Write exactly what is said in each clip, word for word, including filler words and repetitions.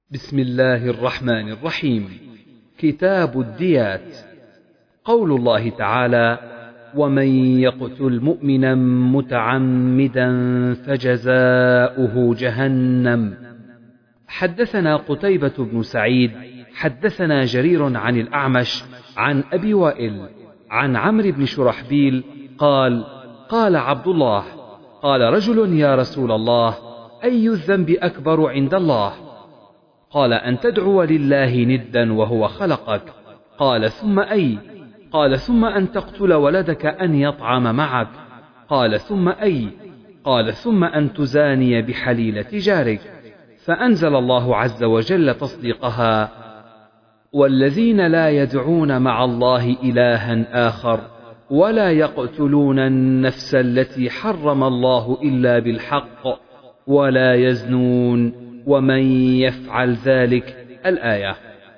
بسم الله الرحمن الرحيم. كتاب الديات. قول الله تعالى: ومن يقتل مؤمنا متعمدا فجزاؤه جهنم. حدثنا قتيبة بن سعيد حدثنا جرير عن الأعمش عن أبي وائل عن عمرو بن شرحبيل قال: قال عبد الله: قال رجل: يا رسول الله، أي الذنب أكبر عند الله؟ قال: أن تدعو لله ندا وهو خلقك. قال: ثم أي؟ قال: ثم أن تقتل ولدك أن يطعم معك. قال: ثم أي؟ قال: ثم أن تزاني بحليلة جارك. فأنزل الله عز وجل تصديقها: والذين لا يدعون مع الله إلها آخر ولا يقتلون النفس التي حرم الله إلا بالحق ولا يزنون ومن يفعل ذلك. الآية.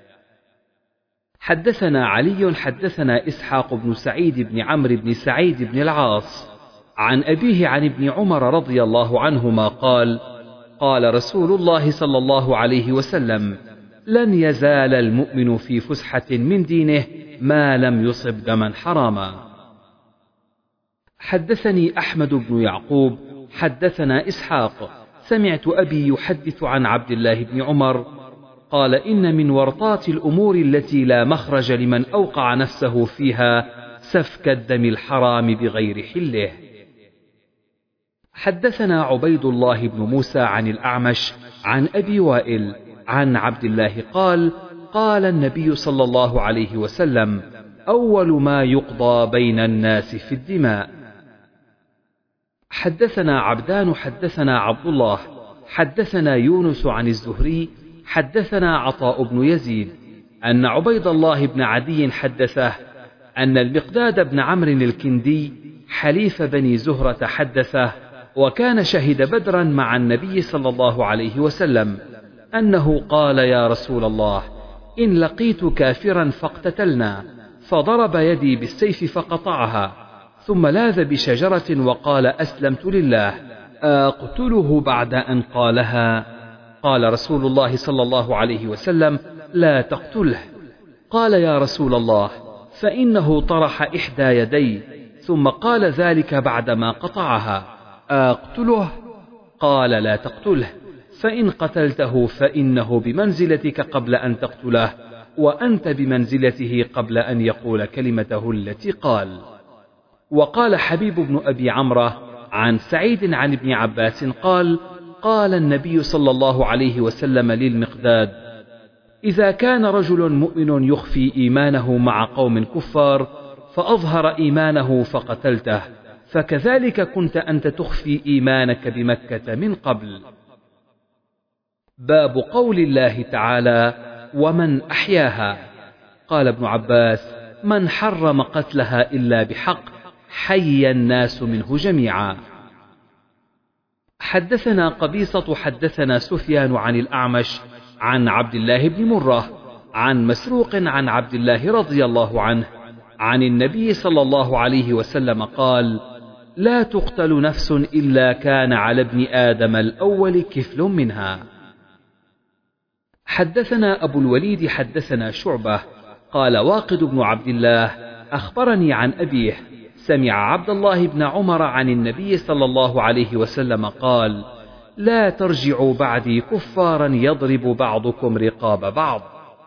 حدثنا علي حدثنا إسحاق بن سعيد بن عمرو بن سعيد بن العاص عن أبيه عن ابن عمر رضي الله عنهما قال: قال رسول الله صلى الله عليه وسلم: لن يزال المؤمن في فسحة من دينه ما لم يصب دما حراما. حدثني أحمد بن يعقوب حدثنا إسحاق سمعت أبي يحدث عن عبد الله بن عمر قال: إن من ورطات الأمور التي لا مخرج لمن أوقع نفسه فيها سفك الدم الحرام بغير حله. حدثنا عبيد الله بن موسى عن الأعمش عن أبي وائل عن عبد الله قال: قال النبي صلى الله عليه وسلم: أول ما يقضى بين الناس في الدماء. حدثنا عبدان حدثنا عبد الله حدثنا يونس عن الزهري حدثنا عطاء بن يزيد أن عبيد الله بن عدي حدثه أن المقداد بن عمرو الكندي حليف بني زهرة حدثه، وكان شهد بدرا مع النبي صلى الله عليه وسلم، أنه قال: يا رسول الله، إن لقيت كافرا فاقتتلنا، فضرب يدي بالسيف فقطعها، ثم لاذ بشجرة وقال: أسلمت لله، أقتله بعد أن قالها؟ قال رسول الله صلى الله عليه وسلم: لا تقتله. قال: يا رسول الله، فإنه طرح إحدى يدي، ثم قال ذلك بعدما قطعها، أقتله؟ قال: لا تقتله، فإن قتلته فإنه بمنزلتك قبل أن تقتله، وأنت بمنزلته قبل أن يقول كلمته التي قال. وقال حبيب بن أبي عمرو عن سعيد عن ابن عباس قال: قال النبي صلى الله عليه وسلم للمقداد: إذا كان رجل مؤمن يخفي إيمانه مع قوم كفار فأظهر إيمانه فقتلته، فكذلك كنت أنت تخفي إيمانك بمكة من قبل. باب قول الله تعالى: ومن أحياها. قال ابن عباس: من حرم قتلها إلا بحق، حي الناس منه جميعا. حدثنا قبيصة حدثنا سفيان عن الأعمش عن عبد الله بن مرة عن مسروق عن عبد الله رضي الله عنه عن النبي صلى الله عليه وسلم قال: لا تقتل نفس إلا كان على ابن آدم الأول كفل منها. حدثنا أبو الوليد حدثنا شعبة قال: واقد بن عبد الله أخبرني عن أبيه سمع عبد الله بن عمر عن النبي صلى الله عليه وسلم قال: لا ترجعوا بعدي كفارا يضرب بعضكم رقاب بعض.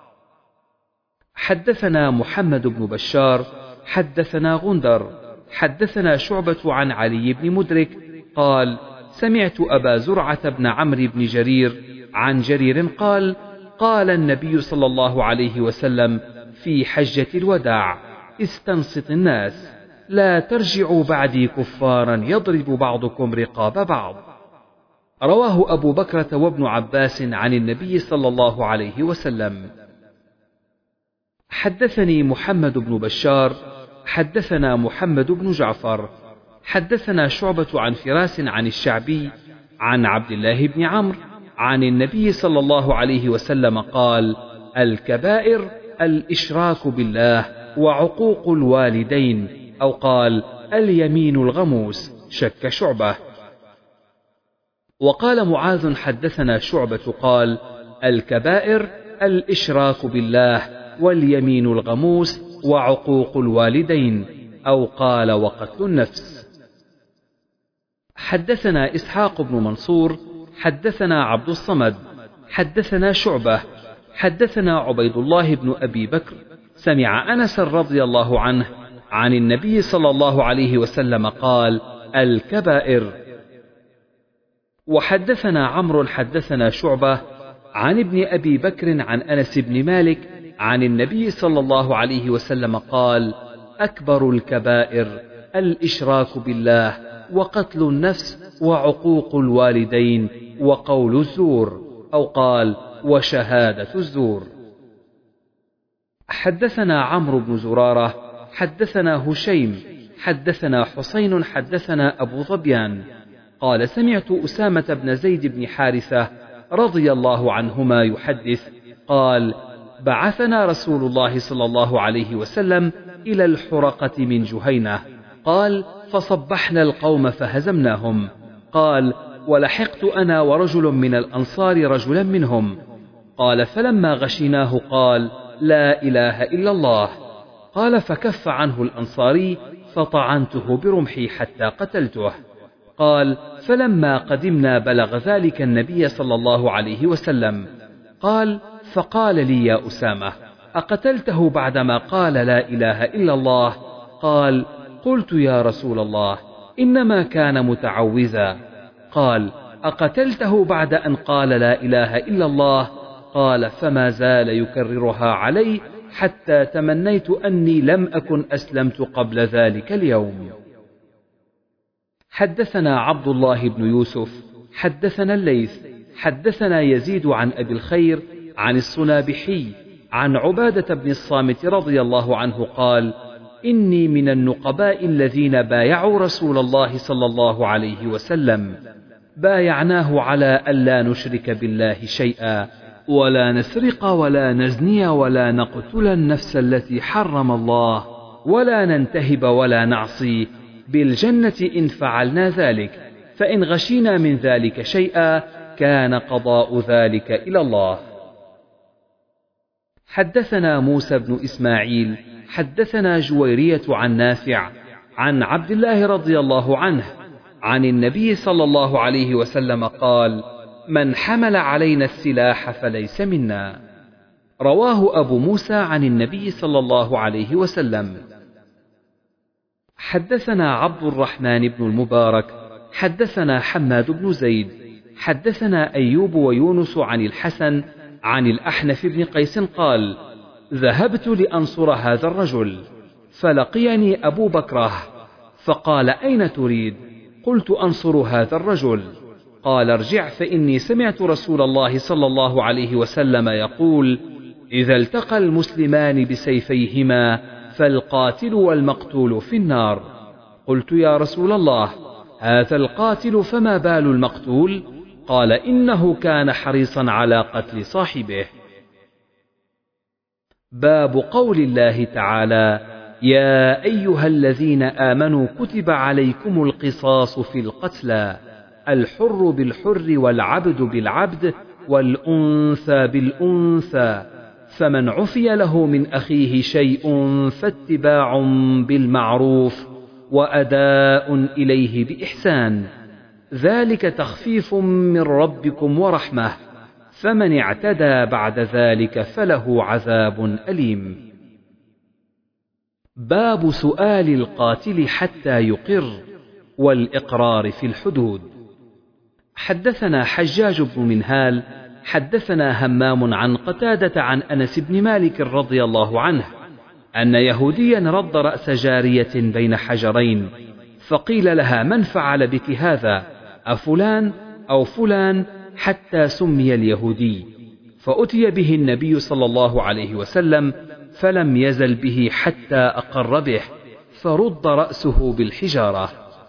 حدثنا محمد بن بشار حدثنا غندر حدثنا شعبة عن علي بن مدرك قال: سمعت أبا زرعة بن عمرو بن جرير عن جرير قال: قال النبي صلى الله عليه وسلم في حجة الوداع: استنصت الناس، لا ترجعوا بعدي كفارا يضرب بعضكم رقاب بعض. رواه أبو بكرة وابن عباس عن النبي صلى الله عليه وسلم. حدثني محمد بن بشار حدثنا محمد بن جعفر حدثنا شعبة عن فراس عن الشعبي عن عبد الله بن عمرو عن النبي صلى الله عليه وسلم قال: الكبائر الإشراك بالله وعقوق الوالدين، أو قال: اليمين الغموس. شك شعبة. وقال معاذ حدثنا شعبة قال: الكبائر الإشراك بالله واليمين الغموس وعقوق الوالدين، أو قال وقتل النفس. حدثنا إسحاق بن منصور حدثنا عبد الصمد حدثنا شعبة حدثنا عبيد الله بن أبي بكر سمع أنس رضي الله عنه عن النبي صلى الله عليه وسلم قال: الكبائر. وحدثنا عمرو حدثنا شعبة عن ابن أبي بكر عن أنس بن مالك عن النبي صلى الله عليه وسلم قال: أكبر الكبائر الإشراك بالله وقتل النفس وعقوق الوالدين وقول الزور، أو قال وشهادة الزور. حدثنا عمرو بن زرارة حدثنا هشيم حدثنا حسين حدثنا أبو ظبيان قال: سمعت أسامة بن زيد بن حارثة رضي الله عنهما يحدث قال: بعثنا رسول الله صلى الله عليه وسلم إلى الحرقة من جهينة، قال: فصبحنا القوم فهزمناهم، قال: ولحقت أنا ورجل من الأنصار رجلا منهم، قال: فلما غشيناه قال: لا إله إلا الله، قال: فكف عنه الأنصاري فطعنته برمحي حتى قتلته، قال: فلما قدمنا بلغ ذلك النبي صلى الله عليه وسلم، قال: فقال لي: يا أسامة، أقتلته بعدما قال لا إله إلا الله؟ قال: قلت: يا رسول الله، إنما كان متعوذا. قال: أقتلته بعد أن قال لا إله إلا الله؟ قال: فما زال يكررها علي حتى تمنيت أني لم أكن أسلمت قبل ذلك اليوم. حدثنا عبد الله بن يوسف حدثنا الليث حدثنا يزيد عن أبي الخير عن الصنابحي عن عبادة بن الصامت رضي الله عنه قال: إني من النقباء الذين بايعوا رسول الله صلى الله عليه وسلم، بايعناه على ألا نشرك بالله شيئا، ولا نسرق ولا نزني ولا نقتل النفس التي حرم الله، ولا ننتهب ولا نعصي، بالجنة إن فعلنا ذلك، فإن غشينا من ذلك شيئا كان قضاء ذلك إلى الله. حدثنا موسى بن إسماعيل حدثنا جويرية عن نافع عن عبد الله رضي الله عنه عن النبي صلى الله عليه وسلم قال: من حمل علينا السلاح فليس منا. رواه أبو موسى عن النبي صلى الله عليه وسلم. حدثنا عبد الرحمن بن المبارك حدثنا حماد بن زيد حدثنا أيوب ويونس عن الحسن عن الأحنف بن قيس قال: ذهبت لأنصر هذا الرجل، فلقيني أبو بكرة فقال: أين تريد؟ قلت: أنصر هذا الرجل. قال: ارجع، فإني سمعت رسول الله صلى الله عليه وسلم يقول: إذا التقى المسلمان بسيفيهما فالقاتل والمقتول في النار. قلت: يا رسول الله، هذا القاتل فما بال المقتول؟ قال: إنه كان حريصا على قتل صاحبه. باب قول الله تعالى: يا أيها الذين آمنوا كتب عليكم القصاص في القتلى، الحر بالحر والعبد بالعبد والأنثى بالأنثى، فمن عفي له من أخيه شيء فاتباع بالمعروف وأداء إليه بإحسان، ذلك تخفيف من ربكم ورحمة، فمن اعتدى بعد ذلك فله عذاب أليم. باب سؤال القاتل حتى يقر والإقرار في الحدود. حدثنا حجاج بن منهال حدثنا همام عن قتادة عن أنس بن مالك رضي الله عنه أن يهوديا رد رأس جارية بين حجرين، فقيل لها: من فعل بك هذا؟ أفلان أو فلان؟ حتى سمي اليهودي، فأتي به النبي صلى الله عليه وسلم فلم يزل به حتى أقر به، فرد رأسه بالحجارة.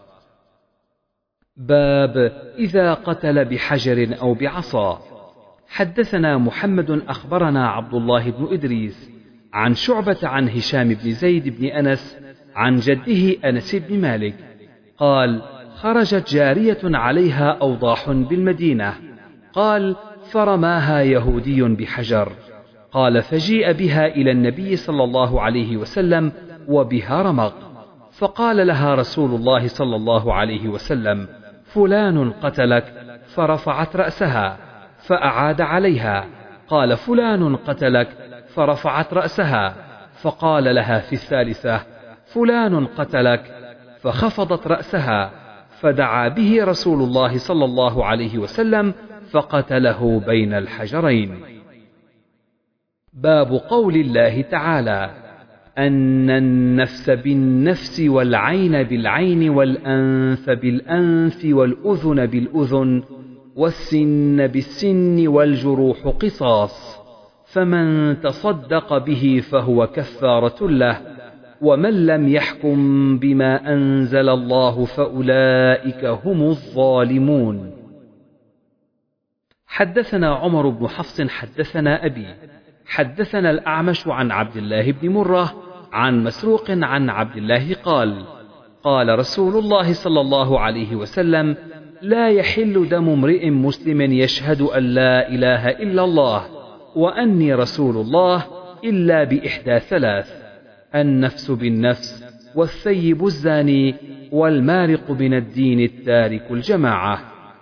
باب إذا قتل بحجر أو بعصا. حدثنا محمد أخبرنا عبد الله بن إدريس عن شعبة عن هشام بن زيد بن أنس عن جده أنس بن مالك قال: خرجت جارية عليها أوضاح بالمدينة، قال: فرماها يهودي بحجر. قال فجيء بها إلى النبي صلى الله عليه وسلم وبها رمق، فقال لها رسول الله صلى الله عليه وسلم: فلان قتلك، فرفعت رأسها، فأعاد عليها. قال فلان قتلك، فرفعت رأسها، فقال لها في الثالثة: فلان قتلك، فخفضت رأسها، فدعا به رسول الله صلى الله عليه وسلم فقتله بين الحجرين. باب قول الله تعالى: أن النفس بالنفس والعين بالعين والأنف بالأنف والأذن بالأذن والسن بالسن والجروح قصاص، فمن تصدق به فهو كفارة له، ومن لم يحكم بما أنزل الله فأولئك هم الظالمون. حدثنا عمر بن حفص حدثنا أبي حدثنا الأعمش عن عبد الله بن مرة عن مسروق عن عبد الله قال: قال رسول الله صلى الله عليه وسلم: لا يحل دم امرئ مسلم يشهد أن لا إله إلا الله وأني رسول الله إلا بإحدى ثلاث: النفس بالنفس، والثيب الزاني، والمارق من الدين التارك الجماعة.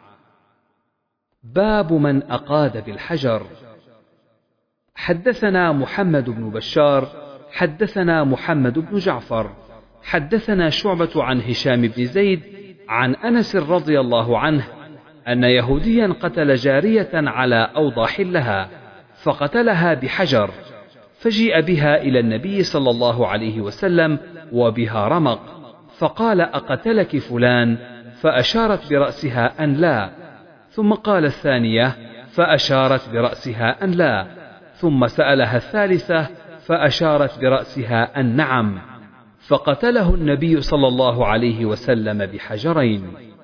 باب من أقاد بالحجر. حدثنا محمد بن بشار حدثنا محمد بن جعفر حدثنا شعبة عن هشام بن زيد عن أنس رضي الله عنه أن يهوديا قتل جارية على أوضاح لها، فقتلها بحجر، فجيء بها إلى النبي صلى الله عليه وسلم وبها رمق، فقال: أقتلك فلان؟ فأشارت برأسها أن لا، ثم قال الثانية، فأشارت برأسها أن لا، ثم سألها الثالثة، فأشارت برأسها أن نعم، فقتله النبي صلى الله عليه وسلم بحجرين.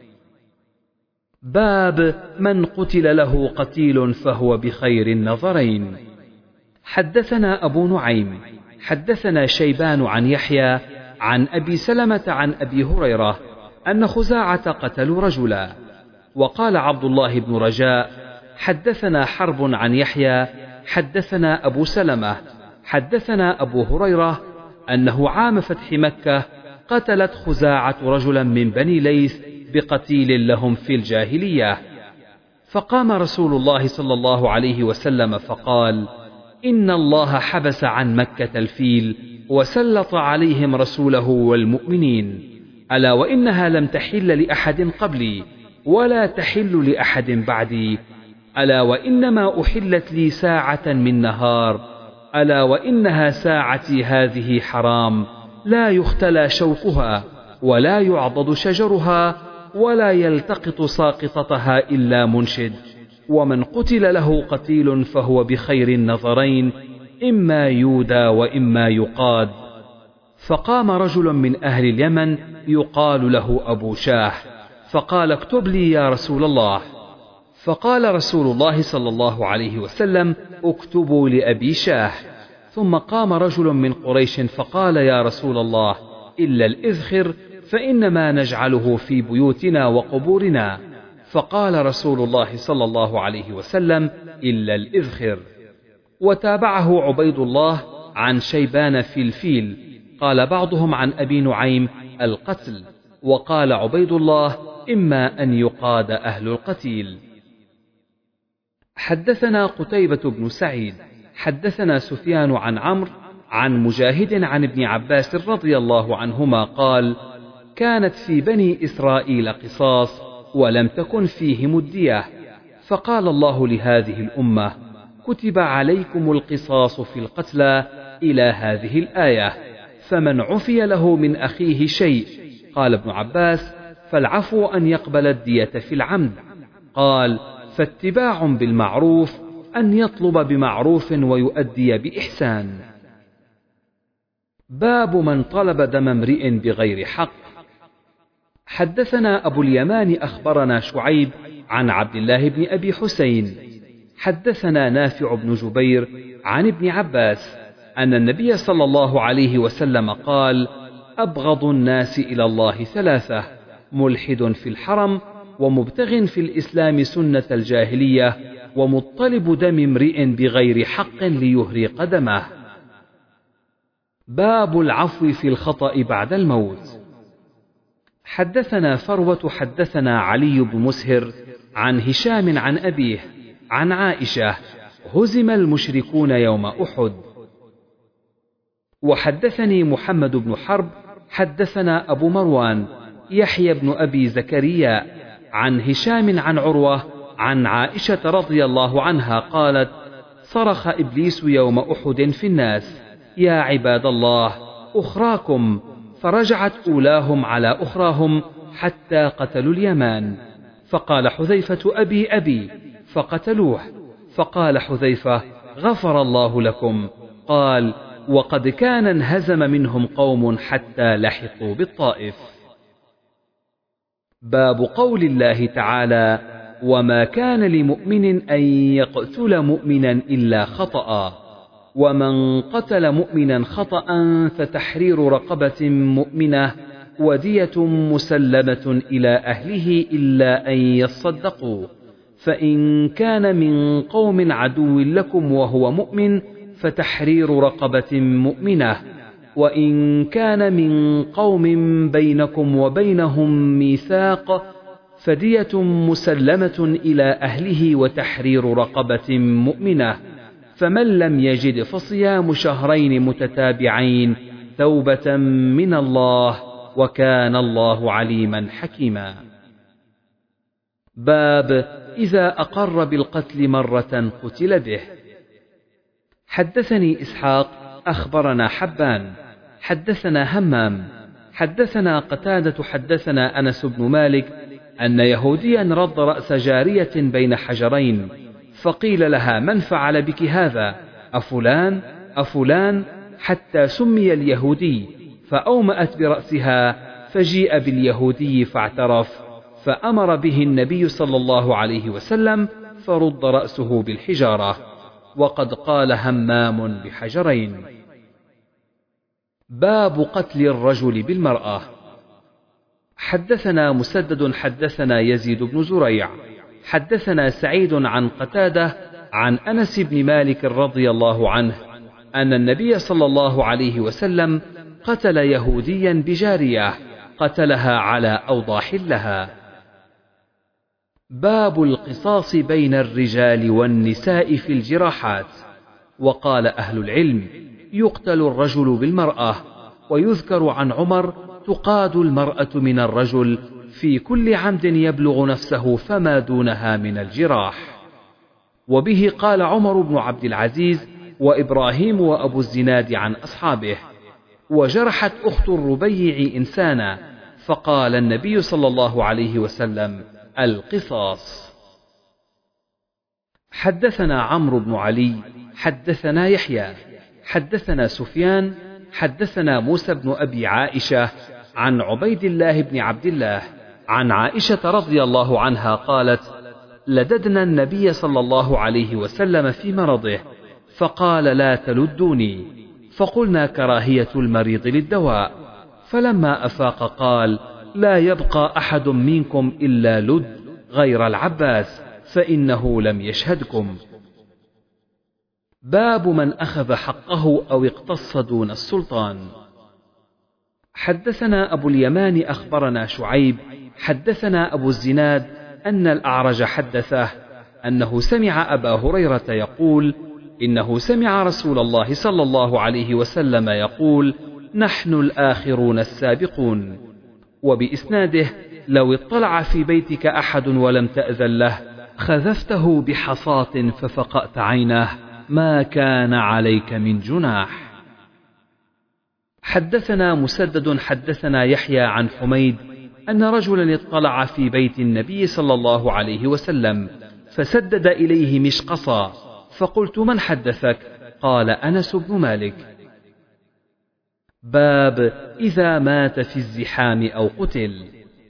باب من قتل له قتيل فهو بخير النظرين. حدثنا أبو نعيم حدثنا شيبان عن يحيى عن أبي سلمة عن أبي هريرة أن خزاعة قتلوا رجلا. وقال عبد الله بن رجاء: حدثنا حرب عن يحيى حدثنا أبو سلمة حدثنا أبو هريرة أنه عام فتح مكة قتلت خزاعة رجلا من بني ليث بقتيل لهم في الجاهلية، فقام رسول الله صلى الله عليه وسلم فقال: إن الله حبس عن مكة الفيل وسلط عليهم رسوله والمؤمنين، ألا وإنها لم تحل لأحد قبلي ولا تحل لأحد بعدي، ألا وإنما أحلت لي ساعة من نهار، ألا وإنها ساعتي هذه حرام، لا يختلى شوكها ولا يعضد شجرها ولا يلتقط ساقطتها إلا منشد، ومن قتل له قتيل فهو بخير النظرين، إما يودى وإما يقاد. فقام رجل من أهل اليمن يقال له أبو شاه، فقال: اكتب لي يا رسول الله. فقال رسول الله صلى الله عليه وسلم: اكتبوا لأبي شاه. ثم قام رجل من قريش فقال: يا رسول الله، إلا الإذخر فإنما نجعله في بيوتنا وقبورنا. فقال رسول الله صلى الله عليه وسلم: إلا الإذخر. وتابعه عبيد الله عن شيبان في الفيل، قال بعضهم عن أبي نعيم: القتل، وقال عبيد الله: إما أن يقاد أهل القتيل. حدثنا قتيبة بن سعيد حدثنا سفيان عن عمرو عن مجاهد عن ابن عباس رضي الله عنهما قال: كانت في بني إسرائيل قصاص ولم تكن فيهم الدية، فقال الله لهذه الأمة: كتب عليكم القصاص في القتلى إلى هذه الآية، فمن عفي له من أخيه شيء. قال ابن عباس: فالعفو أن يقبل الدية في العمد. قال: فاتباع بالمعروف أن يطلب بمعروف ويؤدي بإحسان. باب من طلب دم امرئ بغير حق. حدثنا أبو اليمان أخبرنا شعيب عن عبد الله بن أبي حسين حدثنا نافع بن جبير عن ابن عباس أن النبي صلى الله عليه وسلم قال: أبغض الناس إلى الله ثلاثة: ملحد في الحرم، ومبتغ في الإسلام سنة الجاهلية، ومطلب دم امرئ بغير حق ليهرق دمه. باب العفو في الخطأ بعد الموت. حدثنا فروة حدثنا علي بن مسهر عن هشام عن أبيه عن عائشة: هزم المشركون يوم أحد. وحدثني محمد بن حرب حدثنا أبو مروان يحيى بن أبي زكريا عن هشام عن عروة عن عائشة رضي الله عنها قالت: صرخ إبليس يوم أحد في الناس: يا عباد الله أخراكم، فرجعت أولاهم على أخراهم حتى قتلوا اليمان. فقال حذيفة: أبي أبي، فقتلوه. فقال حذيفة: غفر الله لكم. قال: وقد كان انهزم منهم قوم حتى لحقوا بالطائف. باب قول الله تعالى: وما كان لمؤمن أن يقتل مؤمنا إلا خطأ، ومن قتل مؤمنا خطأ فتحرير رقبة مؤمنة ودية مسلمة إلى أهله إلا أن يصدقوا، فإن كان من قوم عدو لكم وهو مؤمن فتحرير رقبة مؤمنة، وإن كان من قوم بينكم وبينهم ميثاق فدية مسلمة إلى أهله وتحرير رقبة مؤمنة، فمن لم يجد فصيام شهرين متتابعين توبة من الله، وكان الله عليما حكيما. باب إذا أقر بالقتل مرة قتل به. حدثني إسحاق أخبرنا حبان حدثنا همام حدثنا قتادة حدثنا أنس بن مالك أن يهوديا رد رأس جارية بين حجرين، فقيل لها: من فعل بك هذا؟ أفلان أفلان؟ حتى سمي اليهودي، فأومأت برأسها، فجيء باليهودي فاعترف، فأمر به النبي صلى الله عليه وسلم فرد رأسه بالحجارة. وقد قال همام بحجرين. باب قتل الرجل بالمرأة. حدثنا مسدد حدثنا يزيد بن زريع حدثنا سعيد عن قتادة عن أنس بن مالك رضي الله عنه أن النبي صلى الله عليه وسلم قتل يهوديا بجارية قتلها على أوضاح لها. باب القصاص بين الرجال والنساء في الجراحات. وقال أهل العلم: يقتل الرجل بالمرأة. ويذكر عن عمر: تقاد المرأة من الرجل في كل عمد يبلغ نفسه فما دونها من الجراح. وبه قال عمر بن عبد العزيز وإبراهيم وأبو الزناد عن أصحابه. وجرحت أخت الربيع إنسانا، فقال النبي صلى الله عليه وسلم: القصاص. حدثنا عمرو بن علي حدثنا يحيى حدثنا سفيان حدثنا موسى بن أبي عائشة عن عبيد الله بن عبد الله عن عائشة رضي الله عنها قالت: لددنا النبي صلى الله عليه وسلم في مرضه، فقال: لا تلدوني. فقلنا: كراهية المريض للدواء. فلما أفاق قال: لا يبقى أحد منكم إلا لد غير العباس، فإنه لم يشهدكم. باب من أخذ حقه أو اقتص دون السلطان. حدثنا أبو اليمان أخبرنا شعيب حدثنا أبو الزناد أن الأعرج حدثه أنه سمع أبا هريرة يقول: إنه سمع رسول الله صلى الله عليه وسلم يقول: نحن الآخرون السابقون. وبإسناده: لو اطلع في بيتك أحد ولم تأذن له خذفته بحصاة ففقأت عينه ما كان عليك من جناح. حدثنا مسدد حدثنا يحيى عن حميد أن رجلا اطلع في بيت النبي صلى الله عليه وسلم فسدد إليه مشقصا، فقلت: من حدثك؟ قال: أنس بن مالك. باب إذا مات في الزحام أو قتل.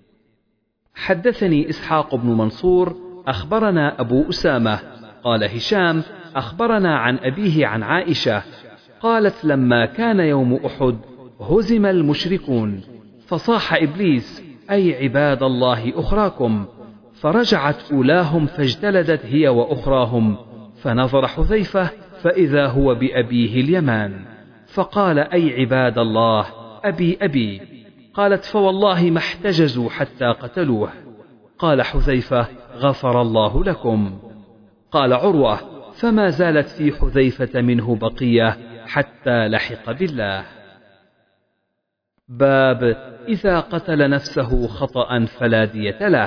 حدثني إسحاق بن منصور أخبرنا أبو أسامة قال هشام أخبرنا عن أبيه عن عائشة قالت: لما كان يوم أحد هزم المشركون، فصاح إبليس: أي عباد الله أخراكم، فرجعت أولاهم فاجتلدت هي وأخراهم، فنظر حذيفة فإذا هو بأبيه اليمان، فقال: أي عباد الله، أبي أبي. قالت: فوالله ما احتجزوا حتى قتلوه. قال حذيفة: غفر الله لكم. قال عروة: فما زالت في حذيفة منه بقية حتى لحق بالله. باب إذا قتل نفسه خطأ فلا دية له.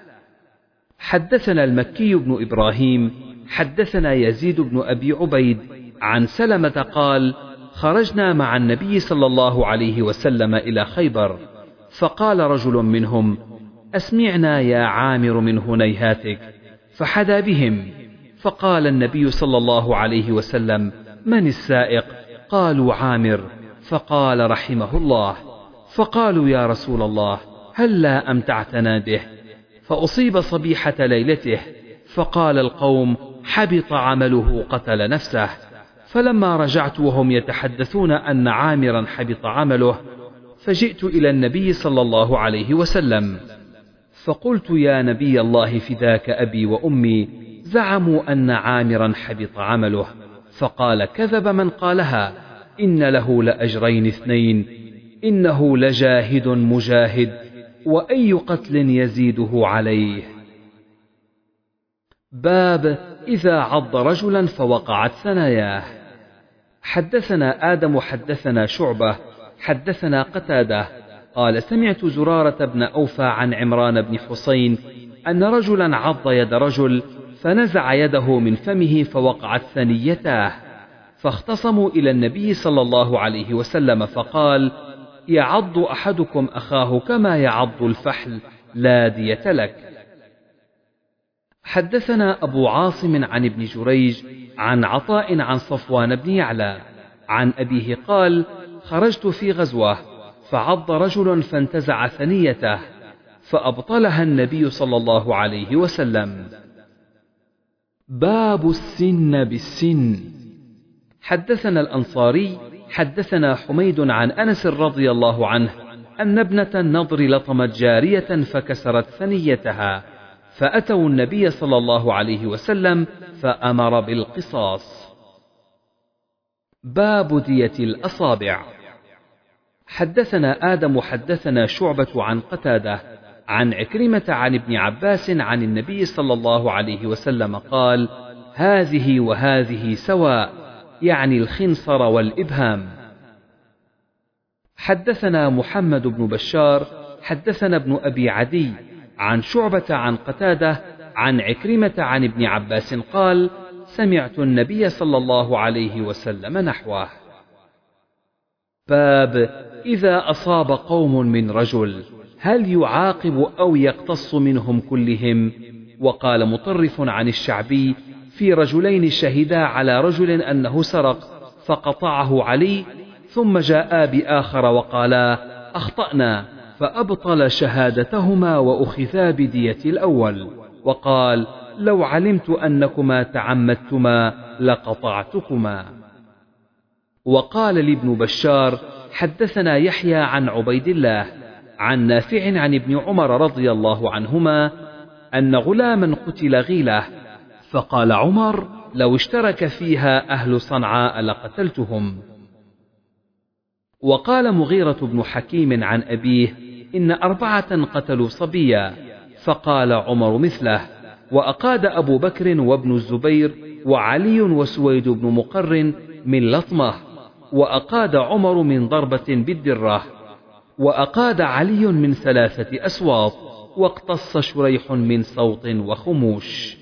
حدثنا المكي بن إبراهيم حدثنا يزيد بن أبي عبيد عن سلمة قال: خرجنا مع النبي صلى الله عليه وسلم إلى خيبر، فقال رجل منهم: أسمعنا يا عامر من هنيهاتك، فحدا بهم. فقال النبي صلى الله عليه وسلم: من السائق؟ قالوا: عامر. فقال: رحمه الله. فقالوا: يا رسول الله، هل لا أمتعتنا به؟ فأصيب صبيحة ليلته. فقال القوم: حبط عمله، قتل نفسه. فلما رجعت وهم يتحدثون أن عامرا حبط عمله، فجئت إلى النبي صلى الله عليه وسلم فقلت: يا نبي الله، فداك أبي وأمي، زعموا أن عامرا حبط عمله. فقال: كذب من قالها، إن له لأجرين اثنين، إنه لجاهد مجاهد، وأي قتل يزيده عليه. باب إذا عض رجلا فوقعت ثناياه. حدثنا آدم حدثنا شعبة حدثنا قتادة قال: سمعت زرارة بن أوفى عن عمران بن حسين أن رجلا عض يد رجل فنزع يده من فمه فوقعت ثنيتاه، فاختصموا إلى النبي صلى الله عليه وسلم فقال: يعض أحدكم أخاه كما يعض الفحل، لا دية لك. حدثنا أبو عاصم عن ابن جريج عن عطاء عن صفوان بن يعلى عن أبيه قال: خرجت في غزوة فعض رجل فانتزع ثنيته فأبطلها النبي صلى الله عليه وسلم. باب السن بالسن. حدثنا الأنصاري حدثنا حميد عن أنس رضي الله عنه أن ابنة النضر لطمت جارية فكسرت ثنيتها، فأتوا النبي صلى الله عليه وسلم فأمر بالقصاص. باب دية الأصابع. حدثنا آدم حدثنا شعبة عن قتادة عن عكرمة عن ابن عباس عن النبي صلى الله عليه وسلم قال: هذه وهذه سواء، يعني الخنصر والإبهام. حدثنا محمد بن بشار حدثنا ابن أبي عدي عن شعبة عن قتادة عن عكرمة عن ابن عباس قال: سمعت النبي صلى الله عليه وسلم نحوه. باب إذا أصاب قوم من رجل هل يعاقب أو يقتص منهم كلهم؟ وقال مطرف عن الشعبي: في رجلين شهدا على رجل أنه سرق فقطعه علي، ثم جاءا بآخر وقالا: أخطأنا، فأبطل شهادتهما وأخذا بدية الأول، وقال: لو علمت أنكما تعمدتما لقطعتكما. وقال لابن بشار: حدثنا يحيى عن عبيد الله عن نافع عن ابن عمر رضي الله عنهما أن غلاما قتل غيلة، فقال عمر: لو اشترك فيها أهل صنعاء لقتلتهم. وقال مغيرة بن حكيم عن أبيه: إن أربعة قتلوا صبيا، فقال عمر مثله. وأقاد أبو بكر وابن الزبير وعلي وسويد بن مقر من لطمة، وأقاد عمر من ضربة بالدرة، وأقاد علي من ثلاثة أسواط، واقتص شريح من صوت وخموش.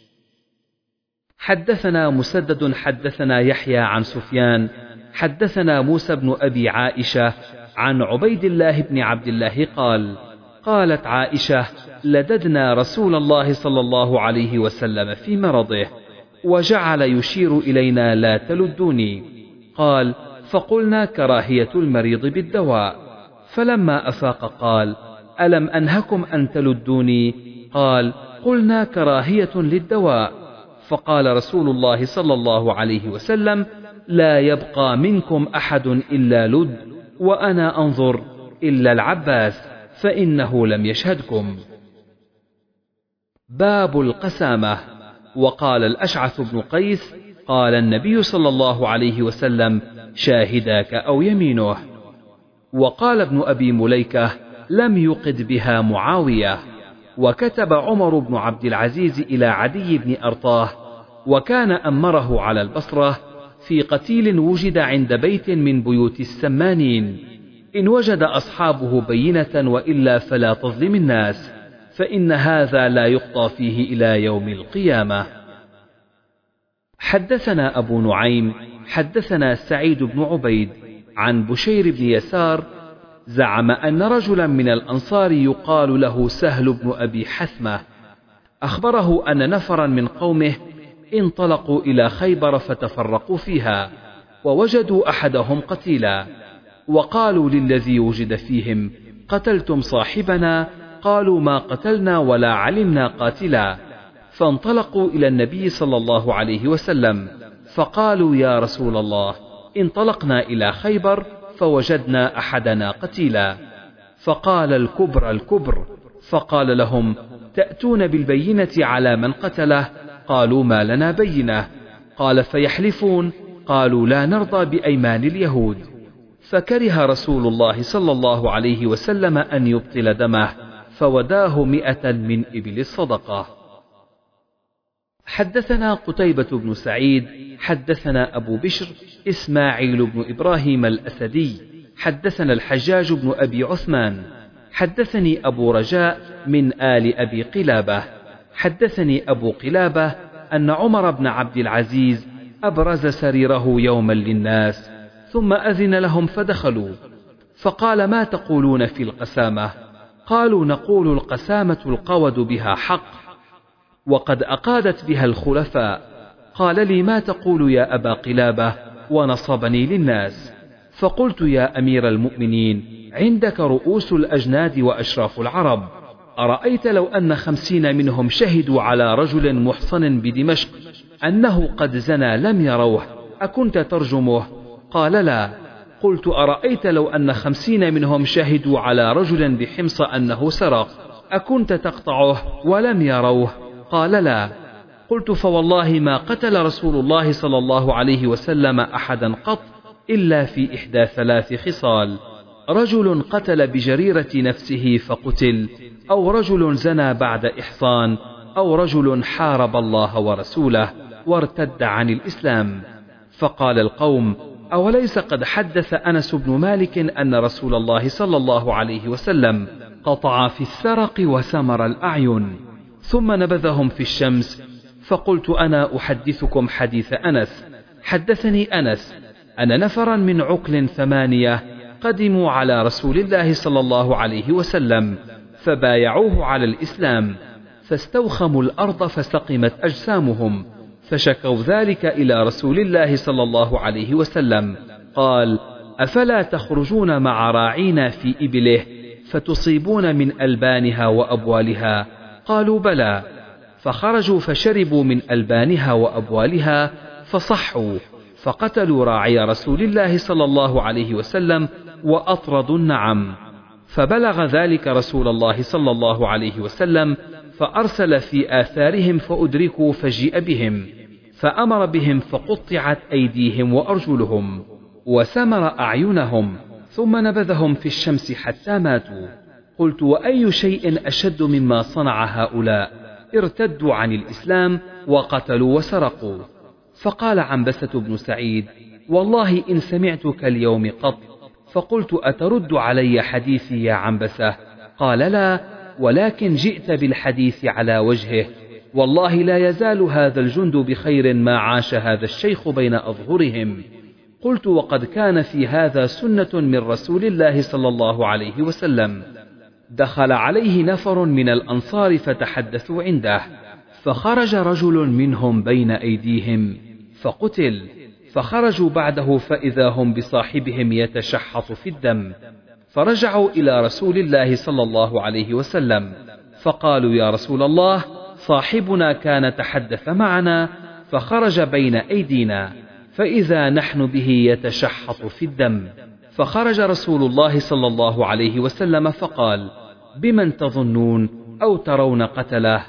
حدثنا مسدد حدثنا يحيى عن سفيان حدثنا موسى بن أبي عائشة عن عبيد الله بن عبد الله قال: قالت عائشة: لددنا رسول الله صلى الله عليه وسلم في مرضه، وجعل يشير إلينا: لا تلدوني. قال: فقلنا: كراهية المريض بالدواء. فلما أفاق قال: ألم أنهكم أن تلدوني؟ قال: قلنا: كراهية للدواء. فقال رسول الله صلى الله عليه وسلم: لا يبقى منكم أحد إلا لد، وأنا أنظر إلا العباس، فإنه لم يشهدكم. باب القسامة. وقال الأشعث بن قيس قال النبي صلى الله عليه وسلم شاهداك أو يمينه. وقال ابن أبي مليكة لم يقد بها معاوية. وكتب عمر بن عبد العزيز إلى عدي بن أرطاه وكان أمره على البصرة في قتيل وجد عند بيت من بيوت السمانين، إن وجد أصحابه بينة وإلا فلا تظلم الناس، فإن هذا لا يقضى فيه إلى يوم القيامة. حدثنا أبو نعيم حدثنا سعيد بن عبيد عن بشير بن يسار زعم أن رجلا من الأنصار يقال له سهل بن أبي حثمة أخبره أن نفرا من قومه انطلقوا إلى خيبر فتفرقوا فيها، ووجدوا أحدهم قتيلا، وقالوا للذي وجد فيهم قتلتم صاحبنا؟ قالوا ما قتلنا ولا علمنا قاتلا. فانطلقوا إلى النبي صلى الله عليه وسلم فقالوا يا رسول الله انطلقنا إلى خيبر فوجدنا أحدنا قتيلا. فقال الكبر الكبر. فقال لهم تأتون بالبينة على من قتله؟ قالوا ما لنا بينة. قال فيحلفون؟ قالوا لا نرضى بأيمان اليهود. فكره رسول الله صلى الله عليه وسلم أن يبطل دمه فوداه مئة من إبل الصدقة. حدثنا قتيبة بن سعيد حدثنا أبو بشر إسماعيل بن إبراهيم الأسدي حدثنا الحجاج بن أبي عثمان حدثني أبو رجاء من آل أبي قلابة حدثني أبو قلابة أن عمر بن عبد العزيز أبرز سريره يوما للناس ثم أذن لهم فدخلوا، فقال ما تقولون في القسامة؟ قالوا نقول القسامة القود بها حق وقد أقادت بها الخلفاء. قال لي ما تقول يا أبا قلابة؟ ونصبني للناس. فقلت يا أمير المؤمنين عندك رؤوس الأجناد وأشراف العرب، أرأيت لو أن خمسين منهم شهدوا على رجل محصن بدمشق أنه قد زنى لم يروه أكنت ترجمه؟ قال لا. قلت أرأيت لو أن خمسين منهم شهدوا على رجل بحمص أنه سرق أكنت تقطعه ولم يروه؟ قال لا. قلت فوالله ما قتل رسول الله صلى الله عليه وسلم أحدا قط إلا في إحدى ثلاث خصال: رجل قتل بجريرة نفسه فقتل، أو رجل زنى بعد إحصان، أو رجل حارب الله ورسوله وارتد عن الإسلام. فقال القوم أوليس قد حدث أنس بن مالك أن رسول الله صلى الله عليه وسلم قطع في السرق وسمر الأعين ثم نبذهم في الشمس؟ فقلت أنا أحدثكم حديث أنس. حدثني أنس أن نفرا من عقل ثمانية قدموا على رسول الله صلى الله عليه وسلم فبايعوه على الإسلام، فاستوخموا الأرض فسقمت أجسامهم، فشكوا ذلك إلى رسول الله صلى الله عليه وسلم. قال أفلا تخرجون مع راعينا في إبله فتصيبون من ألبانها وأبوالها؟ قالوا بلى. فخرجوا فشربوا من ألبانها وأبوالها فصحوا، فقتلوا راعي رسول الله صلى الله عليه وسلم وأطردوا النعم. فبلغ ذلك رسول الله صلى الله عليه وسلم فأرسل في آثارهم فأدركوا فجيء بهم، فأمر بهم فقطعت أيديهم وأرجلهم وسمر أعينهم ثم نبذهم في الشمس حتى ماتوا. قلت وأي شيء أشد مما صنع هؤلاء؟ ارتدوا عن الإسلام وقتلوا وسرقوا. فقال عنبسة بن سعيد والله إن سمعتك اليوم قط. فقلت أترد علي حديثي يا عنبسة؟ قال لا، ولكن جئت بالحديث على وجهه، والله لا يزال هذا الجند بخير ما عاش هذا الشيخ بين أظهرهم. قلت وقد كان في هذا سنة من رسول الله صلى الله عليه وسلم. دخل عليه نفر من الأنصار فتحدثوا عنده، فخرج رجل منهم بين أيديهم فقتل، فخرجوا بعده فإذا هم بصاحبهم يتشحط في الدم، فرجعوا إلى رسول الله صلى الله عليه وسلم فقالوا يا رسول الله صاحبنا كان تحدث معنا فخرج بين أيدينا فإذا نحن به يتشحط في الدم. فخرج رسول الله صلى الله عليه وسلم فقال بمن تظنون أو ترون قتله؟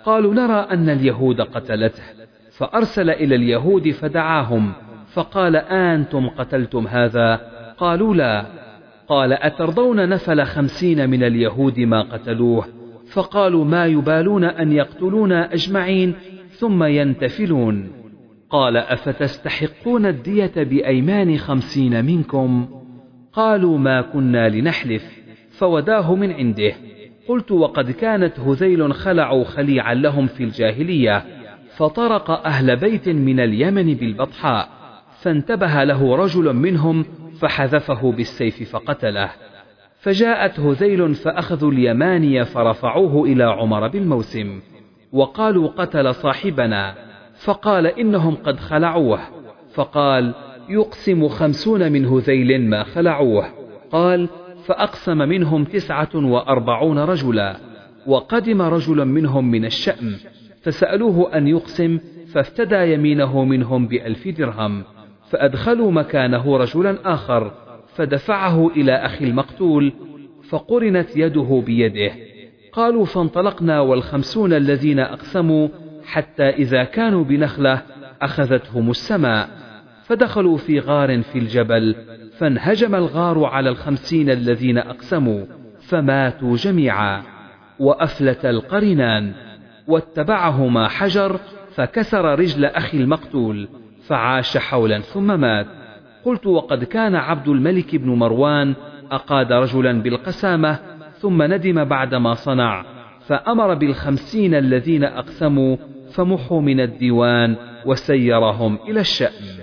قالوا نرى أن اليهود قتلته، فأرسل إلى اليهود فدعاهم فقال أنتم قتلتم هذا؟ قالوا لا. قال أترضون نفل خمسين من اليهود ما قتلوه؟ فقالوا ما يبالون أن يقتلونا أجمعين ثم ينتفلون. قال أفتستحقون الدية بأيمان خمسين منكم؟ قالوا ما كنا لنحلف، فوداه من عنده. قلت وقد كانت هذيل خلعوا خليعا لهم في الجاهلية، فطرق أهل بيت من اليمن بالبطحاء، فانتبه له رجل منهم فحذفه بالسيف فقتله. فجاءت هذيل فأخذوا اليماني فرفعوه إلى عمر بالموسم، وقالوا قتل صاحبنا، فقال إنهم قد خلعوه. فقال يقسم خمسون من هذيل ما خلعوه. قال فأقسم منهم تسعة وأربعون رجلا، وقدم رجل منهم من الشأم فسألوه أن يقسم، فافتدى يمينه منهم بألف درهم، فأدخلوا مكانه رجلا آخر فدفعه إلى أخي المقتول، فقرنت يده بيده. قالوا فانطلقنا والخمسون الذين أقسموا حتى إذا كانوا بنخلة أخذتهم السماء، فدخلوا في غار في الجبل، فانهجم الغار على الخمسين الذين أقسموا فماتوا جميعا، وأفلت القرنان، واتبعهما حجر فكسر رجل أخي المقتول، فعاش حولا ثم مات. قلت وقد كان عبد الملك بن مروان أقاد رجلا بالقسامة ثم ندم بعدما صنع، فأمر بالخمسين الذين أقسموا فمحوا من الديوان وسيرهم إلى الشأم.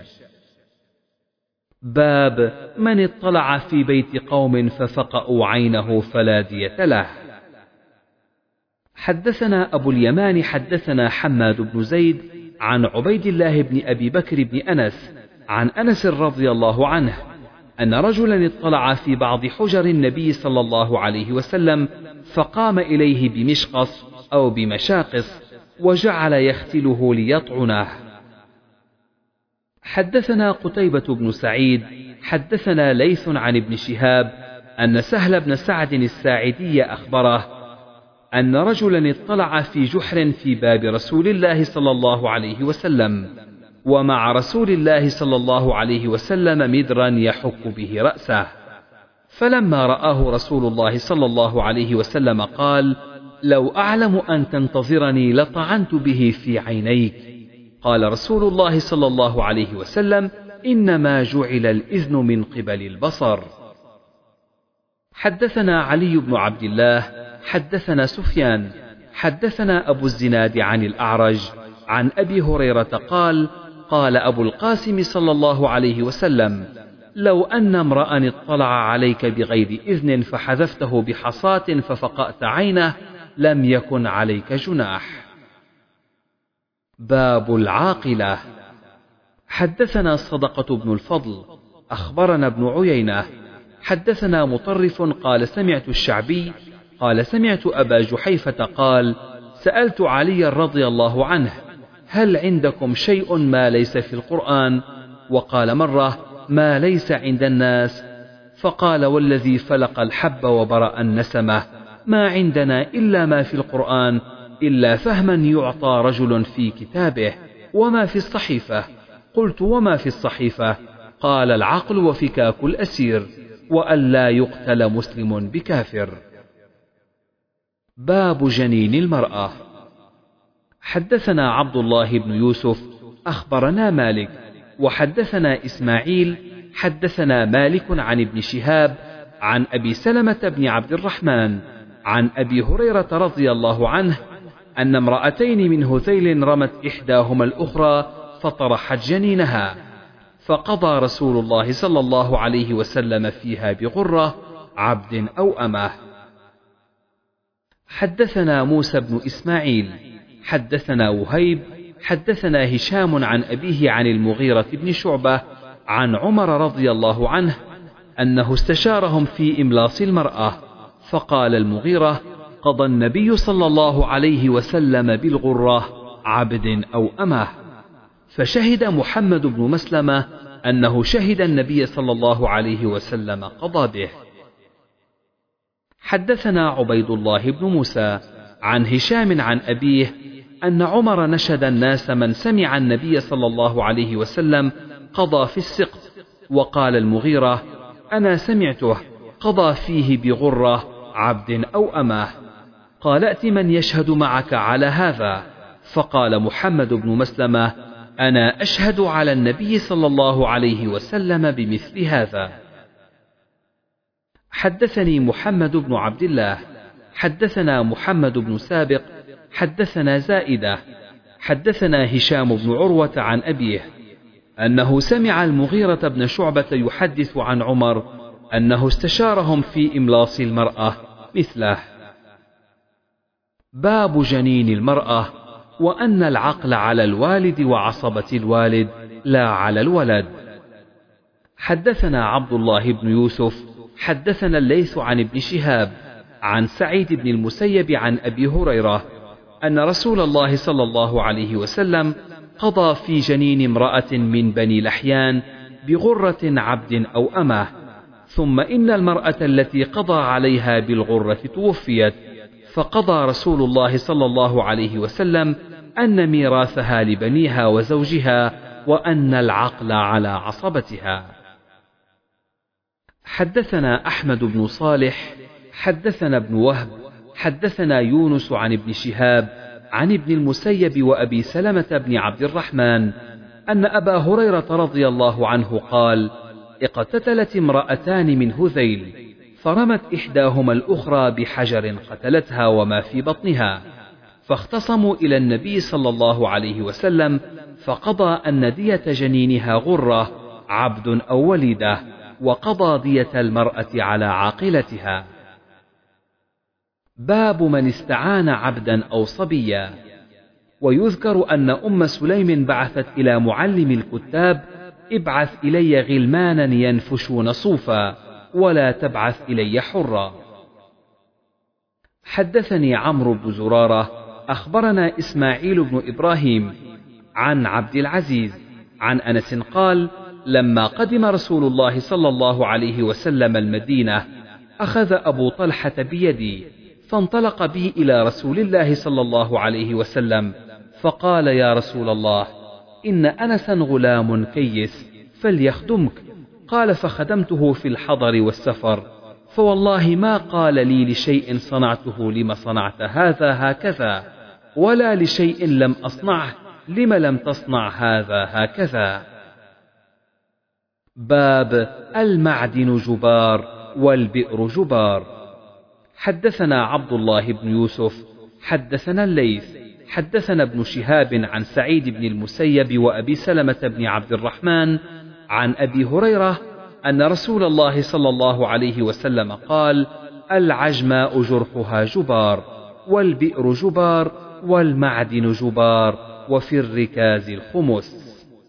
باب من اطلع في بيت قوم ففقأوا عينه فلا دية له. حدثنا أبو اليمان حدثنا حماد بن زيد عن عبيد الله بن أبي بكر بن أنس عن أنس رضي الله عنه أن رجلا اطلع في بعض حجر النبي صلى الله عليه وسلم فقام إليه بمشقص أو بمشاقص وجعل يختله ليطعنه. حدثنا قتيبة بن سعيد حدثنا ليث عن ابن شهاب أن سهل بن سعد الساعدي أخبره أن رجلا اطلع في جحر في باب رسول الله صلى الله عليه وسلم، ومع رسول الله صلى الله عليه وسلم مدرا يحك به رأسه، فلما رآه رسول الله صلى الله عليه وسلم قال لو أعلم أن تنتظرني لطعنت به في عينيك. قال رسول الله صلى الله عليه وسلم إنما جعل الإذن من قبل البصر. حدثنا علي بن عبد الله حدثنا سفيان حدثنا أبو الزناد عن الأعرج عن أبي هريرة قال قال أبو القاسم صلى الله عليه وسلم لو أن امرأ اطلع عليك بغير إذن فحذفته بحصاة ففقأت عينه لم يكن عليك جناح. باب العاقلة. حدثنا صدقة بن الفضل أخبرنا ابن عيينة حدثنا مطرف قال سمعت الشعبي قال سمعت أبا جحيفة قال سألت علي رضي الله عنه هل عندكم شيء ما ليس في القرآن؟ وقال مرة ما ليس عند الناس، فقال والذي فلق الحب وبرأ النسمة ما عندنا إلا ما في القرآن إلا فهما يعطى رجل في كتابه. وما في الصحيفة؟ قلت وما في الصحيفة؟ قال العقل وفكاك الأسير وألا يقتل مسلم بكافر. باب جنين المرأة. حدثنا عبد الله بن يوسف أخبرنا مالك وحدثنا إسماعيل حدثنا مالك عن ابن شهاب عن أبي سلمة بن عبد الرحمن عن أبي هريرة رضي الله عنه أن امرأتين من هذيل رمت إحداهما الأخرى فطرحت جنينها، فقضى رسول الله صلى الله عليه وسلم فيها بغرة عبد أو أمه. حدثنا موسى بن إسماعيل حدثنا وهيب حدثنا هشام عن أبيه عن المغيرة بن شعبة عن عمر رضي الله عنه أنه استشارهم في إملاص المرأة، فقال المغيرة قضى النبي صلى الله عليه وسلم بالغرة عبد أو أمه، فشهد محمد بن مسلمة أنه شهد النبي صلى الله عليه وسلم قضى به. حدثنا عبيد الله بن موسى عن هشام عن أبيه أن عمر نشد الناس من سمع النبي صلى الله عليه وسلم قضى في السقط، وقال المغيرة: أنا سمعته قضى فيه بغرة عبد أو أماه. قال: ائت من يشهد معك على هذا. فقال محمد بن مسلمة: أنا أشهد على النبي صلى الله عليه وسلم بمثل هذا. حدثني محمد بن عبد الله حدثنا محمد بن سابق حدثنا زائدة حدثنا هشام بن عروة عن أبيه أنه سمع المغيرة بن شعبة يحدث عن عمر أنه استشارهم في إملاص المرأة مثله. باب جنين المرأة، وأن العقل على الوالد وعصبة الوالد لا على الولد. حدثنا عبد الله بن يوسف حدثنا الليث عن ابن شهاب عن سعيد بن المسيب عن أبي هريرة أن رسول الله صلى الله عليه وسلم قضى في جنين امرأة من بني لحيان بغرة عبد أو أماه، ثم إن المرأة التي قضى عليها بالغرة توفيت، فقضى رسول الله صلى الله عليه وسلم أن ميراثها لبنيها وزوجها، وأن العقل على عصبتها. حدثنا أحمد بن صالح حدثنا ابن وهب حدثنا يونس عن ابن شهاب عن ابن المسيب وأبي سلمة بن عبد الرحمن أن أبا هريرة رضي الله عنه قال: اقتتلت امرأتان من هذيل، فرمت إحداهما الأخرى بحجر قتلتها وما في بطنها، فاختصموا إلى النبي صلى الله عليه وسلم، فقضى أن دية جنينها غرة عبد أو وليدة، وقضى دية المرأة على عاقلتها. باب من استعان عبدا أو صبيا. ويذكر أن أم سليم بعثت إلى معلم الكتاب: ابعث إلي غلمانا ينفشون صوفا، ولا تبعث إلي حرا. حدثني عمرو بن زرارة أخبرنا إسماعيل بن إبراهيم عن عبد العزيز عن أنس قال: لما قدم رسول الله صلى الله عليه وسلم المدينة أخذ أبو طلحة بيدي، فانطلق بي إلى رسول الله صلى الله عليه وسلم، فقال: يا رسول الله، إن أنسا غلام كيس فليخدمك. قال: فخدمته في الحضر والسفر، فوالله ما قال لي لشيء صنعته لم صنعت هذا هكذا، ولا لشيء لم أصنعه لم لم تصنع هذا هكذا. باب المعدن جبار والبئر جبار. حدثنا عبد الله بن يوسف حدثنا الليث حدثنا ابن شهاب عن سعيد بن المسيب وأبي سلمة بن عبد الرحمن عن أبي هريرة أن رسول الله صلى الله عليه وسلم قال: العجماء جرحها جبار، والبئر جبار، والمعدن جبار، وفي الركاز الخمس.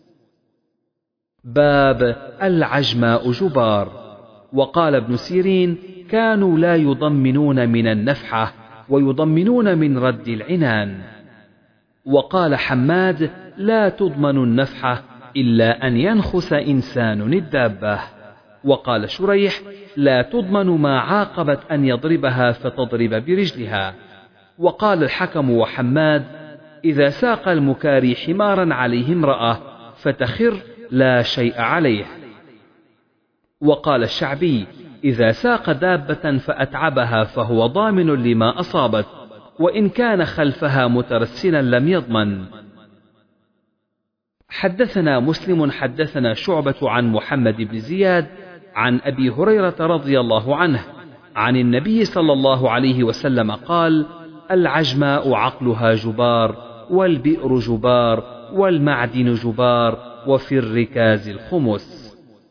باب العجماء جبار. وقال ابن سيرين: كانوا لا يضمنون من النفحة، ويضمنون من رد العنان. وقال حماد: لا تضمن النفحة إلا أن ينخس إنسان الدابة. وقال شريح: لا تضمن ما عاقبت أن يضربها فتضرب برجلها. وقال الحكم وحماد: إذا ساق المكاري حمارا عليه امرأة فتخر لا شيء عليه. وقال الشعبي: إذا ساق دابة فأتعبها فهو ضامن لما أصابت، وإن كان خلفها مترسلا لم يضمن. حدثنا مسلم حدثنا شعبة عن محمد بن زياد عن أبي هريرة رضي الله عنه عن النبي صلى الله عليه وسلم قال: العجماء عقلها جبار، والبئر جبار، والمعدن جبار، وفي الركاز الخمس.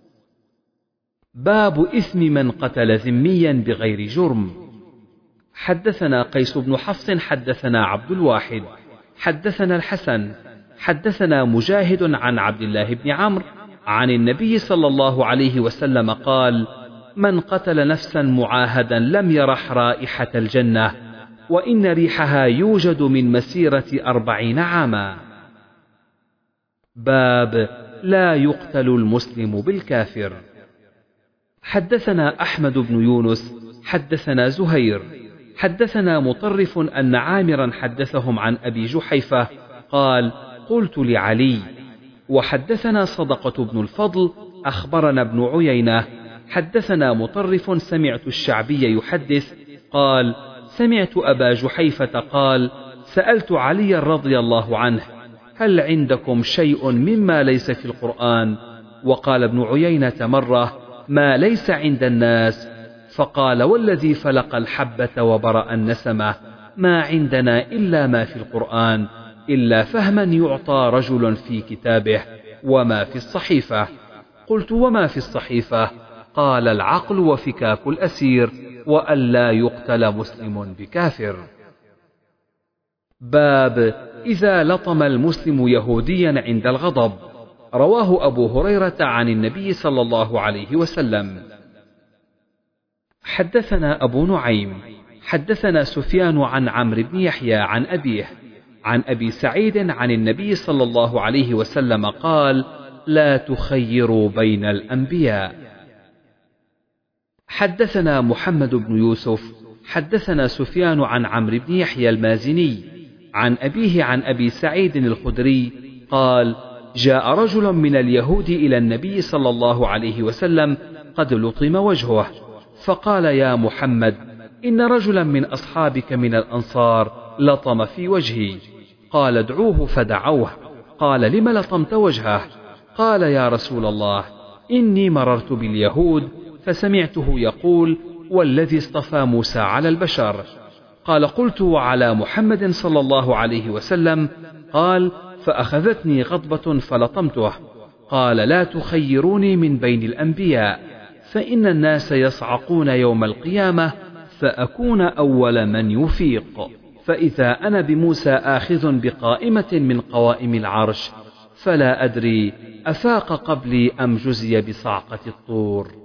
باب إثم من قتل ذميا بغير جرم. حدثنا قيس بن حفص حدثنا عبد الواحد حدثنا الحسن حدثنا مجاهد عن عبد الله بن عمرو عن النبي صلى الله عليه وسلم قال: من قتل نفسا معاهدا لم يرح رائحة الجنة، وإن ريحها يوجد من مسيرة أربعين عاما. باب لا يقتل المسلم بالكافر. حدثنا أحمد بن يونس حدثنا زهير حدثنا مطرف أن عامرا حدثهم عن أبي جحيفة قال قلت لعلي. وحدثنا صدقة بن الفضل أخبرنا ابن عيينة حدثنا مطرف سمعت الشعبي يحدث قال سمعت أبا جحيفة قال سألت علي رضي الله عنه هل عندكم شيء مما ليس في القرآن؟ وقال ابن عيينة مرة ما ليس عند الناس، فقال والذي فلق الحبة وبرأ النسمة ما عندنا إلا ما في القرآن إلا فهما يعطى رجل في كتابه وما في الصحيفة. قلت وما في الصحيفة؟ قال العقل وفكاك الأسير وألا يقتل مسلم بكافر. باب إذا لطم المسلم يهوديا عند الغضب. رواه أبو هريرة عن النبي صلى الله عليه وسلم. حدثنا أبو نعيم حدثنا سفيان عن عمرو بن يحيى عن أبيه عن أبي سعيد عن النبي صلى الله عليه وسلم قال لا تخيروا بين الأنبياء. حدثنا محمد بن يوسف حدثنا سفيان عن عمرو بن يحيى المازني عن أبيه عن أبي سعيد الخدري قال جاء رجل من اليهود إلى النبي صلى الله عليه وسلم قد لطم وجهه، فقال يا محمد إن رجلا من أصحابك من الأنصار لطم في وجهي. قال ادعوه فدعوه. قال لم لطمت وجهه؟ قال يا رسول الله إني مررت باليهود فسمعته يقول والذي اصطفى موسى على البشر. قال قلت وعلى محمد صلى الله عليه وسلم؟ قال فأخذتني غضبة فلطمته. قال لا تخيروني من بين الأنبياء فإن الناس يصعقون يوم القيامة فأكون أول من يفيق، فإذا أنا بموسى آخذ بقائمة من قوائم العرش فلا أدري أفاق قبلي أم جزي بصعقة الطور.